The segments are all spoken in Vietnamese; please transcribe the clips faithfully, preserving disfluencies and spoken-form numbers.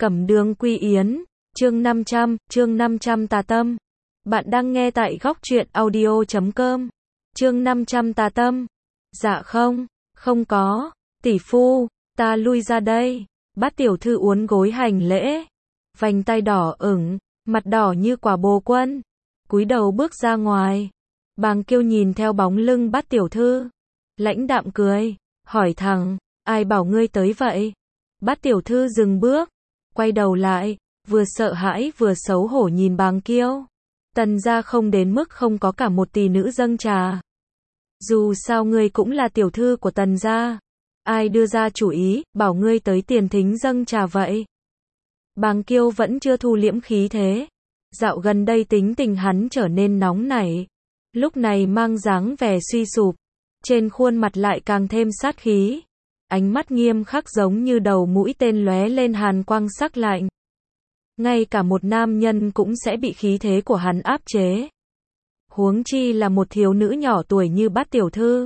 Cẩm Đường Quy Yến, chương năm trăm, chương năm trăm tà tâm. Bạn đang nghe tại góc truyện audio chấm com. Chương năm trăm tà tâm. Dạ không, không có, tỷ phu, ta lui ra đây. Bát tiểu thư uốn gối hành lễ, vành tay đỏ ửng, mặt đỏ như quả bồ quân, cúi đầu bước ra ngoài. Bàng Kiêu nhìn theo bóng lưng Bát tiểu thư, lãnh đạm cười, hỏi thẳng, ai bảo ngươi tới vậy? Bát tiểu thư dừng bước, quay đầu lại, vừa sợ hãi vừa xấu hổ nhìn Bàng Kiêu. Tần gia không đến mức không có cả một tỷ nữ dâng trà. Dù sao ngươi cũng là tiểu thư của Tần gia. Ai đưa ra chủ ý, bảo ngươi tới tiền thính dâng trà vậy? Bàng Kiêu vẫn chưa thu liễm khí thế. Dạo gần đây tính tình hắn trở nên nóng nảy. Lúc này mang dáng vẻ suy sụp. Trên khuôn mặt lại càng thêm sát khí. Ánh mắt nghiêm khắc giống như đầu mũi tên lóe lên hàn quang sắc lạnh. Ngay cả một nam nhân cũng sẽ bị khí thế của hắn áp chế. Huống chi là một thiếu nữ nhỏ tuổi như Bát tiểu thư.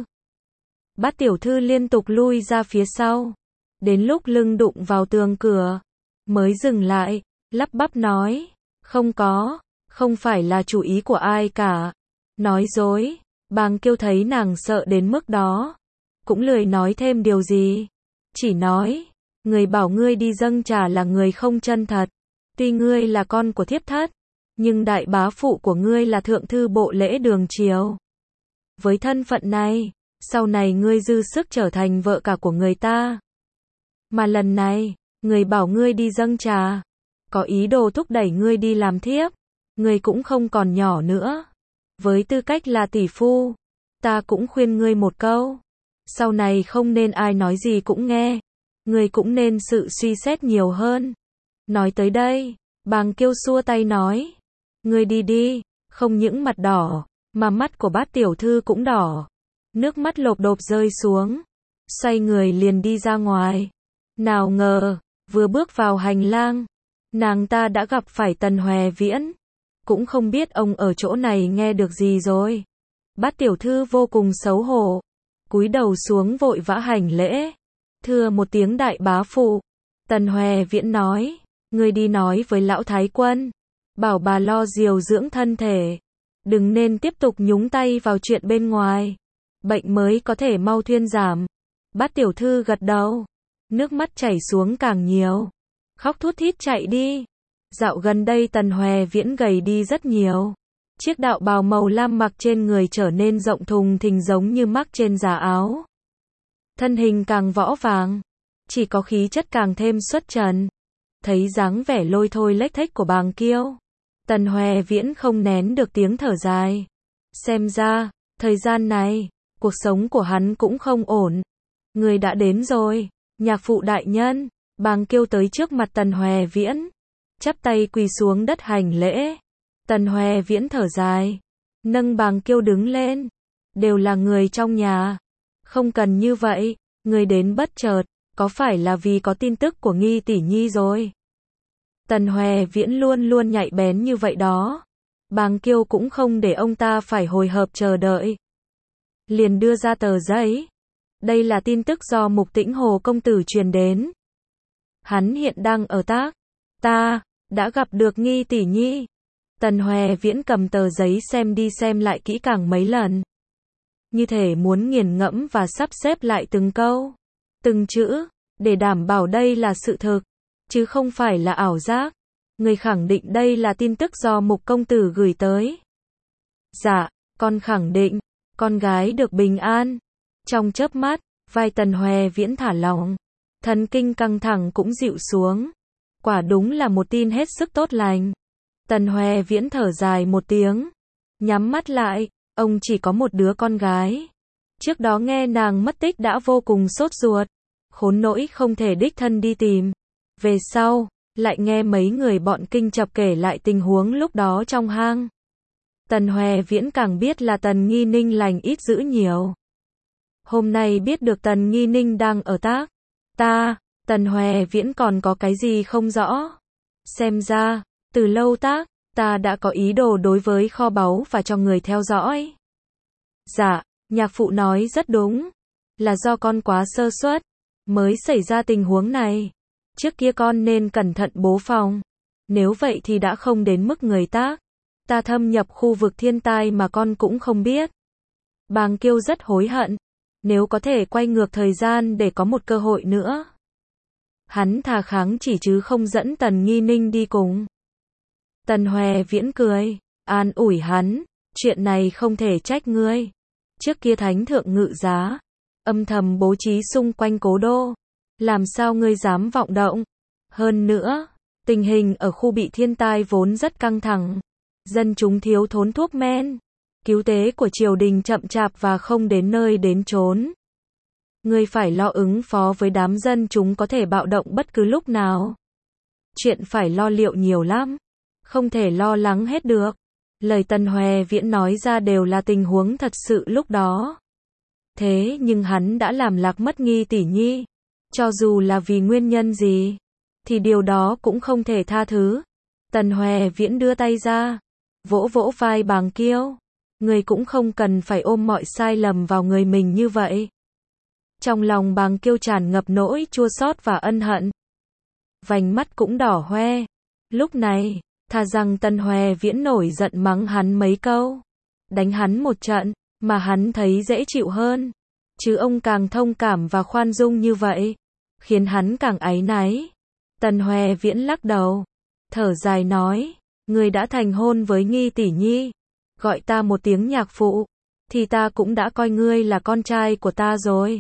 Bát tiểu thư liên tục lui ra phía sau. Đến lúc lưng đụng vào tường cửa, mới dừng lại, lắp bắp nói, không có, không phải là chủ ý của ai cả. Nói dối. Bàng Kiêu thấy nàng sợ đến mức đó, cũng lười nói thêm điều gì. Chỉ nói, người bảo ngươi đi dâng trà là người không chân thật. Tuy ngươi là con của thiếp thất, nhưng đại bá phụ của ngươi là thượng thư bộ lễ đường triều. Với thân phận này, sau này ngươi dư sức trở thành vợ cả của người ta. Mà lần này, người bảo ngươi đi dâng trà, có ý đồ thúc đẩy ngươi đi làm thiếp. Ngươi cũng không còn nhỏ nữa. Với tư cách là tỷ phu, ta cũng khuyên ngươi một câu. Sau này không nên ai nói gì cũng nghe. Ngươi cũng nên sự suy xét nhiều hơn. Nói tới đây, Bàng Kiêu xua tay nói, ngươi đi đi. Không những mặt đỏ, mà mắt của Bát tiểu thư cũng đỏ. Nước mắt lộp độp rơi xuống. Xoay người liền đi ra ngoài. Nào ngờ, vừa bước vào hành lang, nàng ta đã gặp phải Tần Hòe Viễn. Cũng không biết ông ở chỗ này nghe được gì rồi. Bát tiểu thư vô cùng xấu hổ, cúi đầu xuống vội vã hành lễ. Thưa một tiếng đại bá phụ. Tần Hòe Viễn nói, ngươi đi nói với lão thái quân, bảo bà lo điều dưỡng thân thể, đừng nên tiếp tục nhúng tay vào chuyện bên ngoài, bệnh mới có thể mau thuyên giảm. Bát tiểu thư gật đầu, nước mắt chảy xuống càng nhiều, khóc thút thít chạy đi. Dạo gần đây Tần Hòe Viễn gầy đi rất nhiều. Chiếc đạo bào màu lam mặc trên người trở nên rộng thùng thình giống như mắc trên giá áo. Thân hình càng võ vàng, chỉ có khí chất càng thêm xuất trần. Thấy dáng vẻ lôi thôi lếch thếch của Bàng Kiêu, Tần Hòe Viễn không nén được tiếng thở dài. Xem ra, thời gian này, cuộc sống của hắn cũng không ổn. Người đã đến rồi, nhạc phụ đại nhân. Bàng Kiêu tới trước mặt Tần Hòe Viễn, chắp tay quỳ xuống đất hành lễ. Tần Hòe Viễn thở dài, nâng Bàng Kiêu đứng lên. Đều là người trong nhà, không cần như vậy. Người đến bất chợt, có phải là vì có tin tức của Nghi tỷ nhi rồi? Tần Hòe Viễn luôn luôn nhạy bén như vậy đó. Bàng Kiêu cũng không để ông ta phải hồi hộp chờ đợi, liền đưa ra tờ giấy. Đây là tin tức do Mục Tĩnh Hồ công tử truyền đến. Hắn hiện đang ở Tác. Ta đã gặp được Nghi tỷ nhi. Tần Hòe Viễn cầm tờ giấy xem đi xem lại kỹ càng mấy lần, như thể muốn nghiền ngẫm và sắp xếp lại từng câu, từng chữ, để đảm bảo đây là sự thực, chứ không phải là ảo giác. Người khẳng định đây là tin tức do Mục công tử gửi tới? Dạ, con khẳng định. Con gái được bình an. Trong chớp mắt, vai Tần Hòe Viễn thả lỏng, thần kinh căng thẳng cũng dịu xuống. Quả đúng là một tin hết sức tốt lành. Tần Hòe Viễn thở dài một tiếng, nhắm mắt lại. Ông chỉ có một đứa con gái. Trước đó nghe nàng mất tích đã vô cùng sốt ruột, khốn nỗi không thể đích thân đi tìm. Về sau, lại nghe mấy người bọn Kinh Chập kể lại tình huống lúc đó trong hang. Tần Hòe Viễn càng biết là Tần Nghi Ninh lành ít dữ nhiều. Hôm nay biết được Tần Nghi Ninh đang ở Tác. Ta, Tần Hòe Viễn còn có cái gì không rõ. Xem ra, từ lâu Tác, ta đã có ý đồ đối với kho báu và cho người theo dõi. Dạ, nhạc phụ nói rất đúng. Là do con quá sơ suất, mới xảy ra tình huống này. trước kia con nên cẩn thận bố phòng. Nếu vậy thì đã không đến mức người tác. Ta thâm nhập khu vực thiên tai mà con cũng không biết. Bàng Kiêu rất hối hận. Nếu có thể quay ngược thời gian để có một cơ hội nữa. Hắn thà kháng chỉ chứ không dẫn Tần Nghi Ninh đi cùng. Tần Hoè Viễn cười, an ủi hắn, chuyện này không thể trách ngươi. Trước kia thánh thượng ngự giá, âm thầm bố trí xung quanh cố đô. Làm sao ngươi dám vọng động? Hơn nữa, tình hình ở khu bị thiên tai vốn rất căng thẳng. Dân chúng thiếu thốn thuốc men. Cứu tế của triều đình chậm chạp và không đến nơi đến chốn. Ngươi phải lo ứng phó với đám dân chúng có thể bạo động bất cứ lúc nào. Chuyện phải lo liệu nhiều lắm. Không thể lo lắng hết được. Lời Tần Hoè Viễn nói ra đều là tình huống thật sự lúc đó. Thế nhưng hắn đã làm lạc mất Nghi tỷ nhi. Cho dù là vì nguyên nhân gì, thì điều đó cũng không thể tha thứ. Tần Hoè Viễn đưa tay ra, vỗ vỗ vai Bàng Kiêu. Người cũng không cần phải ôm mọi sai lầm vào người mình như vậy. Trong lòng Bàng Kiêu tràn ngập nỗi chua xót và ân hận. Vành mắt cũng đỏ hoe. Lúc này, thà rằng Tần Hoè Viễn nổi giận mắng hắn mấy câu, đánh hắn một trận, mà hắn thấy dễ chịu hơn. Chứ ông càng thông cảm và khoan dung như vậy, khiến hắn càng áy náy. Tần Hoè Viễn lắc đầu, thở dài nói, người đã thành hôn với Nghi tỷ nhi, gọi ta một tiếng nhạc phụ, thì ta cũng đã coi ngươi là con trai của ta rồi.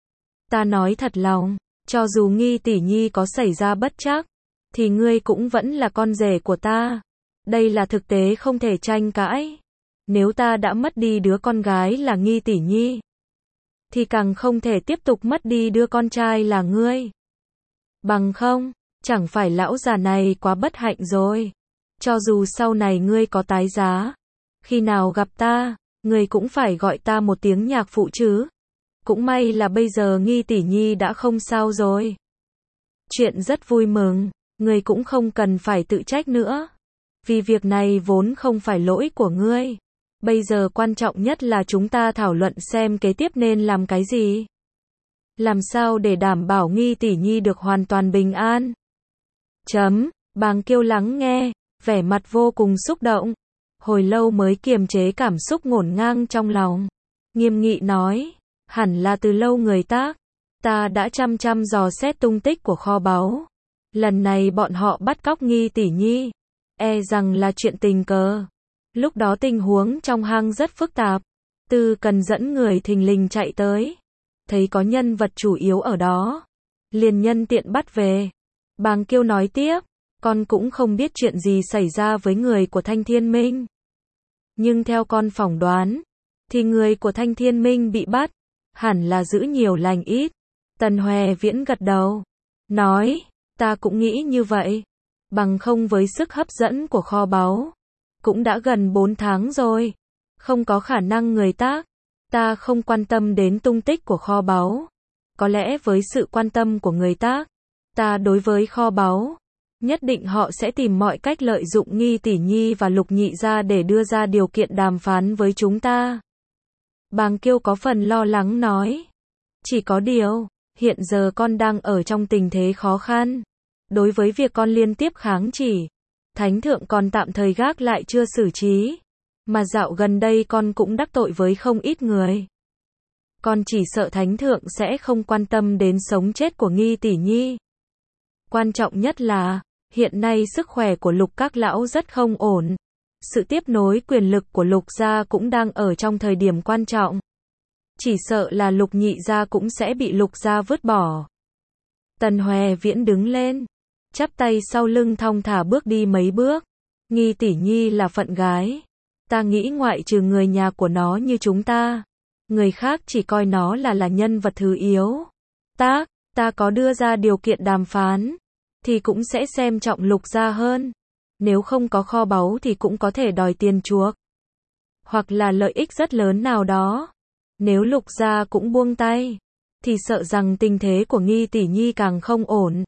Ta nói thật lòng, cho dù Nghi tỷ nhi có xảy ra bất trắc, thì ngươi cũng vẫn là con rể của ta. Đây là thực tế không thể tranh cãi. Nếu ta đã mất đi đứa con gái là Nghi tỷ nhi, thì càng không thể tiếp tục mất đi đứa con trai là ngươi. Bằng không, chẳng phải lão già này quá bất hạnh rồi. Cho dù sau này ngươi có tái giá, khi nào gặp ta, ngươi cũng phải gọi ta một tiếng nhạc phụ chứ. Cũng may là bây giờ Nghi tỷ nhi đã không sao rồi. Chuyện rất vui mừng, ngươi cũng không cần phải tự trách nữa. Vì việc này vốn không phải lỗi của ngươi. Bây giờ quan trọng nhất là chúng ta thảo luận xem kế tiếp nên làm cái gì. Làm sao để đảm bảo Nghi tỷ nhi được hoàn toàn bình an. Chấm, Bàng Kiêu lắng nghe, vẻ mặt vô cùng xúc động. Hồi lâu mới kiềm chế cảm xúc ngổn ngang trong lòng. Nghiêm nghị nói, hẳn là từ lâu người tác. Ta đã chăm chăm dò xét tung tích của kho báu. Lần này bọn họ bắt cóc Nghi tỷ nhi. E rằng là chuyện tình cờ. Lúc đó tình huống trong hang rất phức tạp. Tư Cần dẫn người thình lình chạy tới. Thấy có nhân vật chủ yếu ở đó. Liền nhân tiện bắt về. Bàng Kiêu nói tiếp. Con cũng không biết chuyện gì xảy ra với người của Thanh Thiên Minh. Nhưng theo con phỏng đoán, thì người của Thanh Thiên Minh bị bắt. Hẳn là giữ nhiều lành ít. Tần Hoè Viễn gật đầu. Nói, ta cũng nghĩ như vậy. Bằng không với sức hấp dẫn của kho báu. Cũng đã gần bốn tháng rồi. Không có khả năng người tác. Ta không quan tâm đến tung tích của kho báu. Có lẽ với sự quan tâm của người tác, ta đối với kho báu, nhất định họ sẽ tìm mọi cách lợi dụng Nghi tỷ nhi và Lục nhị gia để đưa ra điều kiện đàm phán với chúng ta. Bàng Kiêu có phần lo lắng nói. Chỉ có điều, hiện giờ con đang ở trong tình thế khó khăn. Đối với việc con liên tiếp kháng chỉ, Thánh thượng còn tạm thời gác lại chưa xử trí. Mà dạo gần đây con cũng đắc tội với không ít người. Con chỉ sợ Thánh thượng sẽ không quan tâm đến sống chết của Nghi tỷ nhi. Quan trọng nhất là, hiện nay sức khỏe của Lục các lão rất không ổn. Sự tiếp nối quyền lực của Lục gia cũng đang ở trong thời điểm quan trọng. Chỉ sợ là Lục nhị gia cũng sẽ bị Lục gia vứt bỏ. Tần Hoè Viễn đứng lên, chắp tay sau lưng thong thả bước đi mấy bước. Nghi tỷ nhi là phận gái. Ta nghĩ ngoại trừ người nhà của nó như chúng ta, người khác chỉ coi nó là là nhân vật thứ yếu. Ta, ta có đưa ra điều kiện đàm phán, thì cũng sẽ xem trọng Lục gia hơn. Nếu không có kho báu thì cũng có thể đòi tiền chuộc. Hoặc là lợi ích rất lớn nào đó. Nếu Lục gia cũng buông tay, thì sợ rằng tình thế của Nghi tỷ nhi càng không ổn.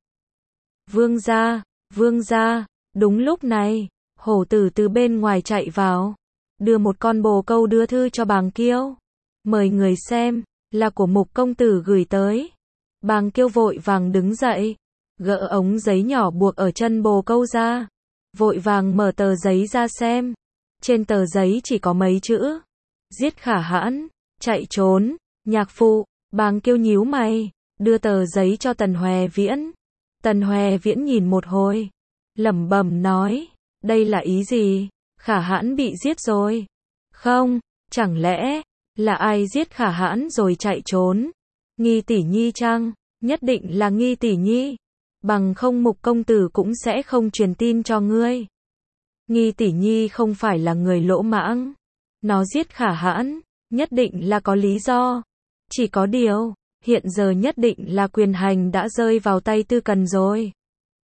Vương gia, vương gia, đúng lúc này, hổ tử từ bên ngoài chạy vào, đưa một con bồ câu đưa thư cho Bàng Kiêu. Mời người xem, là của Mục công tử gửi tới. Bàng Kiêu vội vàng đứng dậy, gỡ ống giấy nhỏ buộc ở chân bồ câu ra, vội vàng mở tờ giấy ra xem. Trên tờ giấy chỉ có mấy chữ: giết Khả Hãn, chạy trốn. Nhạc phụ, Bàng Kiêu nhíu mày, đưa tờ giấy cho Tần Hoè Viễn. Tần Hoè Viễn nhìn một hồi, lẩm bẩm nói, đây là ý gì? Khả Hãn bị giết rồi. Không, chẳng lẽ là ai giết Khả Hãn rồi chạy trốn? Nghi tỷ nhi chăng? Nhất định là Nghi tỷ nhi. Bằng không Mục công tử cũng sẽ không truyền tin cho ngươi. Nghi tỷ nhi không phải là người lỗ mãng. Nó giết Khả Hãn, nhất định là có lý do. Chỉ có điều, hiện giờ nhất định là quyền hành đã rơi vào tay Tư Cần rồi.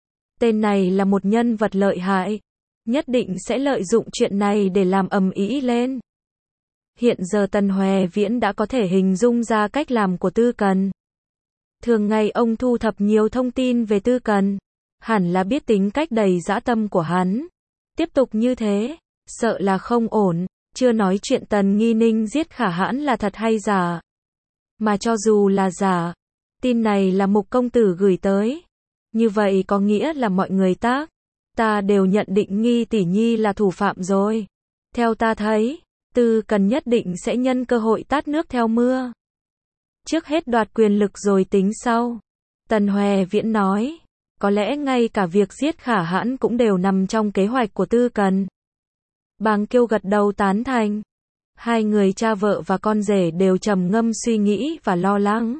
Tên này là một nhân vật lợi hại, nhất định sẽ lợi dụng chuyện này để làm ầm ĩ lên. Hiện giờ Tần Hoè Viễn đã có thể hình dung ra cách làm của Tư Cần. Thường ngày ông thu thập nhiều thông tin về Tư Cần, hẳn là biết tính cách đầy dã tâm của hắn. Tiếp tục như thế, sợ là không ổn, chưa nói chuyện Tần Nghi Ninh giết Khả Hãn là thật hay giả. Mà cho dù là giả, tin này là Mục công tử gửi tới. Như vậy có nghĩa là mọi người tác, ta đều nhận định Nghi tỷ nhi là thủ phạm rồi. Theo ta thấy, Tư Cần nhất định sẽ nhân cơ hội tát nước theo mưa. Trước hết đoạt quyền lực rồi tính sau. Tần Hoè Viễn nói, có lẽ ngay cả việc giết Khả Hãn cũng đều nằm trong kế hoạch của Tư Cần. Bàng Kiêu gật đầu tán thành. Hai người cha vợ và con rể đều trầm ngâm suy nghĩ và lo lắng.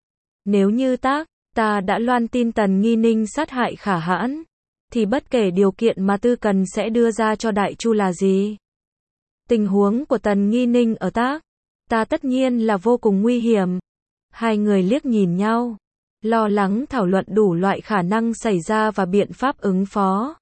Nếu như tác, ta đã loan tin Tần Nghi Ninh sát hại Khả Hãn, thì bất kể điều kiện mà Tư Cần sẽ đưa ra cho Đại Chu là gì. Tình huống của Tần Nghi Ninh ở tác, ta tất nhiên là vô cùng nguy hiểm. Hai người liếc nhìn nhau, lo lắng thảo luận đủ loại khả năng xảy ra và biện pháp ứng phó.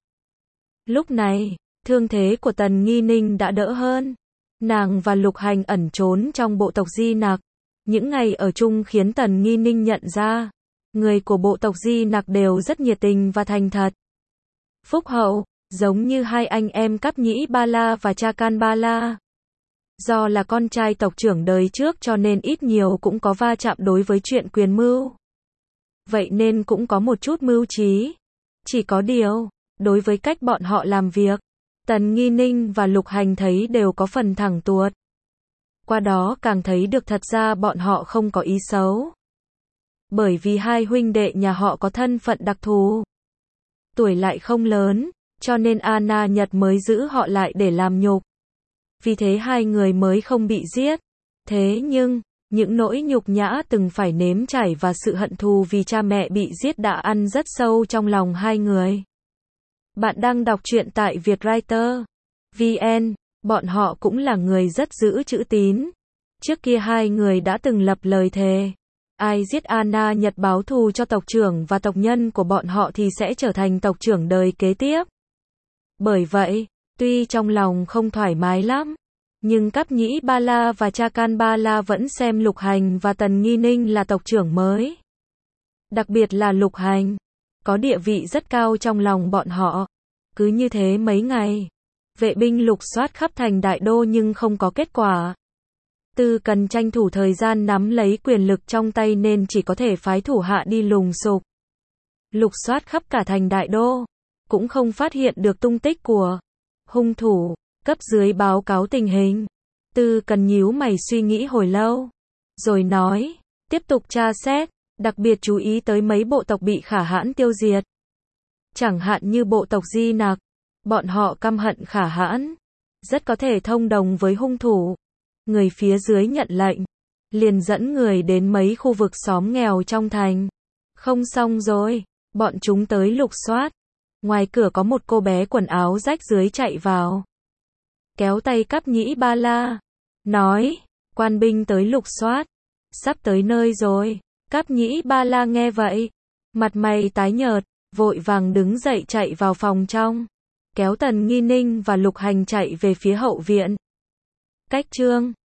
Lúc này, thương thế của Tần Nghi Ninh đã đỡ hơn. Nàng và Lục Hành ẩn trốn trong bộ tộc Di Nặc. Những ngày ở chung khiến Tần Nghi Ninh nhận ra, người của bộ tộc Di Nặc đều rất nhiệt tình và thành thật. Phúc hậu, giống như hai anh em Cáp Nhĩ Ba La và Cha Can Ba La. Do là con trai tộc trưởng đời trước cho nên ít nhiều cũng có va chạm đối với chuyện quyền mưu. Vậy nên cũng có một chút mưu trí. Chỉ có điều, đối với cách bọn họ làm việc, Tần Nghi Ninh và Lục Hành thấy đều có phần thẳng tuột. Qua đó càng thấy được thật ra bọn họ không có ý xấu. Bởi vì hai huynh đệ nhà họ có thân phận đặc thù. Tuổi lại không lớn, cho nên Anna Nhật mới giữ họ lại để làm nhục. Vì thế hai người mới không bị giết. Thế nhưng, những nỗi nhục nhã từng phải nếm trải và sự hận thù vì cha mẹ bị giết đã ăn rất sâu trong lòng hai người. Bạn đang đọc truyện tại Vietwriter chấm vn, bọn họ cũng là người rất giữ chữ tín. Trước kia hai người đã từng lập lời thề, ai giết Anna Nhật báo thù cho tộc trưởng và tộc nhân của bọn họ thì sẽ trở thành tộc trưởng đời kế tiếp. Bởi vậy, tuy trong lòng không thoải mái lắm, nhưng Cáp Nhĩ Ba La và Cha Can Ba La vẫn xem Lục Hành và Tần Nghi Ninh là tộc trưởng mới. Đặc biệt là Lục Hành, có địa vị rất cao trong lòng bọn họ. Cứ như thế mấy ngày, vệ binh lục soát khắp thành Đại Đô nhưng không có kết quả. Tư Cần tranh thủ thời gian nắm lấy quyền lực trong tay nên chỉ có thể phái thủ hạ đi lùng sục. Lục soát khắp cả thành Đại Đô, cũng không phát hiện được tung tích của hung thủ. Cấp dưới báo cáo tình hình. Tư Cần nhíu mày suy nghĩ hồi lâu, rồi nói, tiếp tục tra xét, đặc biệt chú ý tới mấy bộ tộc bị Khả Hãn tiêu diệt. Chẳng hạn như bộ tộc Di Nặc, bọn họ căm hận Khả Hãn, rất có thể thông đồng với hung thủ. Người phía dưới nhận lệnh, liền dẫn người đến mấy khu vực xóm nghèo trong thành. Không xong rồi, bọn chúng tới lục soát. Ngoài cửa có một cô bé quần áo rách rưới chạy vào, kéo tay Cáp Nhĩ Ba La, nói, quan binh tới lục soát, sắp tới nơi rồi. Cáp Nhĩ Ba La nghe vậy, mặt mày tái nhợt, vội vàng đứng dậy chạy vào phòng trong, kéo Tần Nghi Ninh và Lục Hành chạy về phía hậu viện. Cách chương